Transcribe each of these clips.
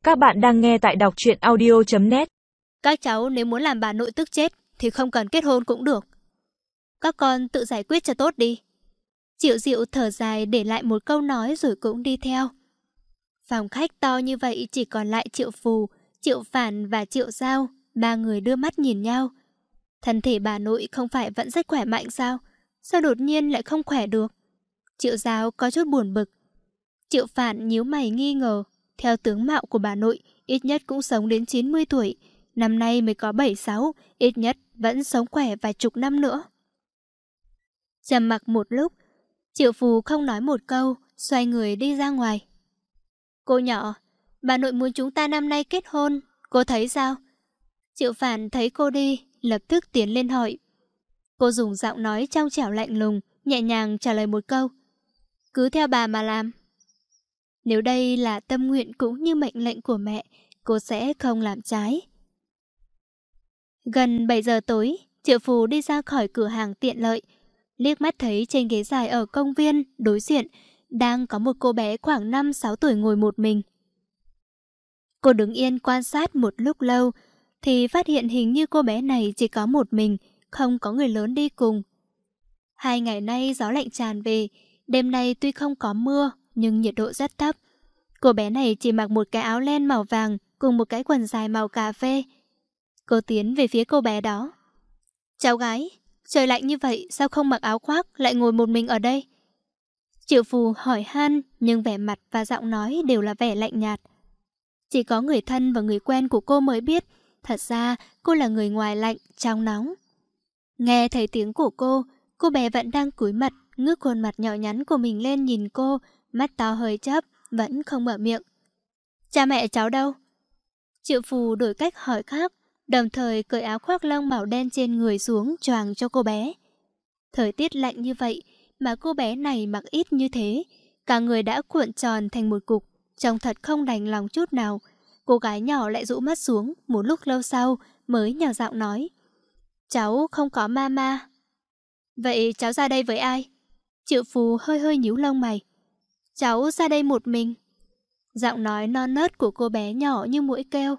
Các bạn đang nghe tại đọc truyện audio.net. Các cháu nếu muốn làm bà nội tức chết thì không cần kết hôn cũng được. Các con tự giải quyết cho tốt đi. Triệu Diệu thở dài để lại một câu nói rồi cũng đi theo. Phòng khách to như vậy chỉ còn lại Triệu Phù, Triệu Phản và Triệu Giao. Ba người đưa mắt nhìn nhau. Thân thể bà nội không phải vẫn rất khỏe mạnh sao? Sao đột nhiên lại không khỏe được? Triệu Giao có chút buồn bực. Triệu Phản nhíu mày nghi ngờ. Theo tướng mạo của bà nội, ít nhất cũng sống đến 90 tuổi. Năm nay mới có 76, ít nhất vẫn sống khỏe vài chục năm nữa. Trầm mặc một lúc, Triệu Phù không nói một câu, xoay người đi ra ngoài. Cô nhỏ, bà nội muốn chúng ta năm nay kết hôn, cô thấy sao? Triệu Phản thấy cô đi, lập tức tiến lên hỏi. Cô dùng giọng nói trong trẻo lạnh lùng, nhẹ nhàng trả lời một câu. Cứ theo bà mà làm. Nếu đây là tâm nguyện cũng như mệnh lệnh của mẹ, cô sẽ không làm trái. Gần 7 giờ tối, Triệu Phù đi ra khỏi cửa hàng tiện lợi. Liếc mắt thấy trên ghế dài ở công viên đối diện đang có một cô bé khoảng 5-6 tuổi ngồi một mình. Cô đứng yên quan sát một lúc lâu thì phát hiện hình như cô bé này chỉ có một mình, không có người lớn đi cùng. 2 ngày nay gió lạnh tràn về, đêm nay tuy không có mưa nhưng nhiệt độ rất thấp. Cô bé này chỉ mặc một cái áo len màu vàng cùng một cái quần dài màu cà phê. Cô tiến về phía cô bé đó. Cháu gái, trời lạnh như vậy sao không mặc áo khoác lại ngồi một mình ở đây? Triệu Phù hỏi han nhưng vẻ mặt và giọng nói đều là vẻ lạnh nhạt. Chỉ có người thân và người quen của cô mới biết, thật ra cô là người ngoài lạnh, trong nóng. Nghe thấy tiếng của cô bé vẫn đang cúi mặt, ngước khuôn mặt nhỏ nhắn của mình lên nhìn cô, mắt to hơi chớp, vẫn không mở miệng. Cha mẹ cháu đâu? Triệu Phù đổi cách hỏi khác, đồng thời cởi áo khoác lông màu đen trên người xuống choàng cho cô bé. Thời tiết lạnh như vậy mà cô bé này mặc ít như thế, cả người đã cuộn tròn thành một cục, trông thật không đành lòng chút nào. Cô gái nhỏ lại rũ mắt xuống, một lúc lâu sau mới nhỏ giọng nói. Cháu không có mama. Vậy cháu ra đây với ai? Triệu Phù hơi hơi nhíu lông mày. Cháu ra đây một mình. Giọng nói non nớt của cô bé nhỏ như muỗi kêu.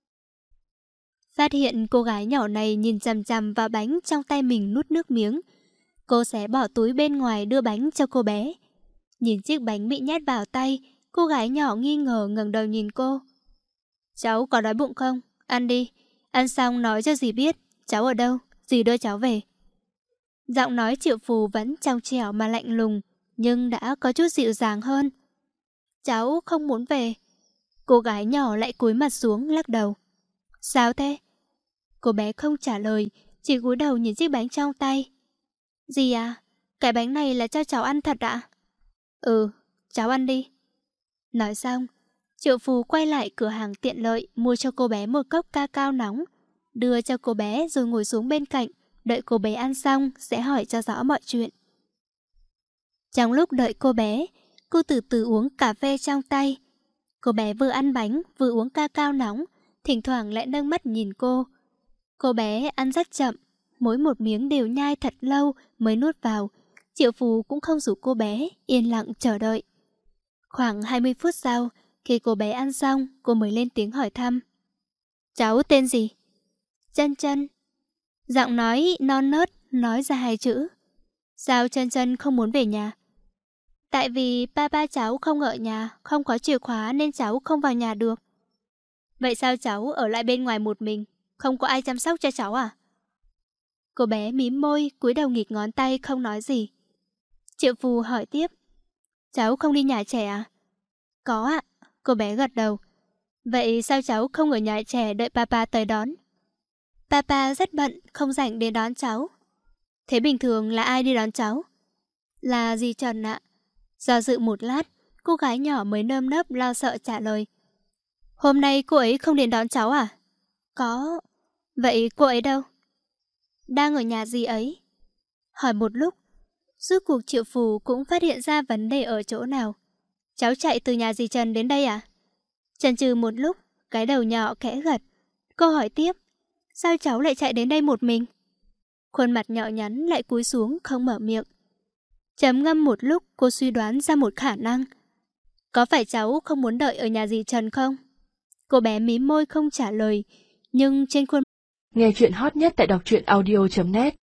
Phát hiện cô gái nhỏ này nhìn chằm chằm vào bánh trong tay mình nuốt nước miếng. Cô xé bỏ túi bên ngoài đưa bánh cho cô bé. Nhìn chiếc bánh bị nhét vào tay, cô gái nhỏ nghi ngờ ngẩng đầu nhìn cô. Cháu có đói bụng không? Ăn đi. Ăn xong nói cho dì biết. Cháu ở đâu? Dì đưa cháu về. Giọng nói Triệu Phù vẫn trong trẻo mà lạnh lùng, nhưng đã có chút dịu dàng hơn. Cháu không muốn về. Cô gái nhỏ lại cúi mặt xuống lắc đầu. Sao thế? Cô bé không trả lời, chỉ cúi đầu nhìn chiếc bánh trong tay. Dì à, cái bánh này là cho cháu ăn thật ạ? Ừ, cháu ăn đi. Nói xong, Triệu Phù quay lại cửa hàng tiện lợi mua cho cô bé một cốc cacao nóng, đưa cho cô bé rồi ngồi xuống bên cạnh, đợi cô bé ăn xong sẽ hỏi cho rõ mọi chuyện. Trong lúc đợi cô bé, cô từ từ uống cà phê trong tay. Cô bé vừa ăn bánh vừa uống cacao nóng, thỉnh thoảng lại nâng mắt nhìn cô. Cô bé ăn rất chậm, mỗi một miếng đều nhai thật lâu mới nuốt vào. Triệu Phù cũng không rủ cô bé, yên lặng chờ đợi. Khoảng 20 phút sau, khi cô bé ăn xong, cô mới lên tiếng hỏi thăm. Cháu tên gì? Chân Chân. Giọng nói non nớt nói ra 2 chữ. Sao Chân Chân không muốn về nhà? Tại vì ba cháu không ở nhà, không có chìa khóa nên cháu không vào nhà được. Vậy sao cháu ở lại bên ngoài một mình, không có ai chăm sóc cho cháu à? Cô bé mím môi, cúi đầu nghịch ngón tay không nói gì. Triệu Phù hỏi tiếp. Cháu không đi nhà trẻ à? Có ạ, cô bé gật đầu. Vậy sao cháu không ở nhà trẻ đợi papa tới đón? Papa rất bận, không rảnh để đón cháu. Thế bình thường là ai đi đón cháu? Là dì Trần ạ. Do dự một lát, cô gái nhỏ mới nơm nớp lo sợ trả lời. Hôm nay cô ấy không đến đón cháu à? Có. Vậy cô ấy đâu? Đang ở nhà dì ấy. Hỏi một lúc, rốt cuộc Triệu Phù cũng phát hiện ra vấn đề ở chỗ nào. Cháu chạy từ nhà dì Trần đến đây à? Chần chừ một lúc, cái đầu nhỏ khẽ gật. Cô hỏi tiếp. Sao cháu lại chạy đến đây một mình? Khuôn mặt nhỏ nhắn lại cúi xuống không mở miệng. Trầm ngâm một lúc, cô suy đoán ra một khả năng. Có phải cháu không muốn đợi ở nhà dì Trần không? Cô bé mím môi không trả lời, nhưng trên khuôn Nghe chuyện hot nhất tại đọc truyện audio.net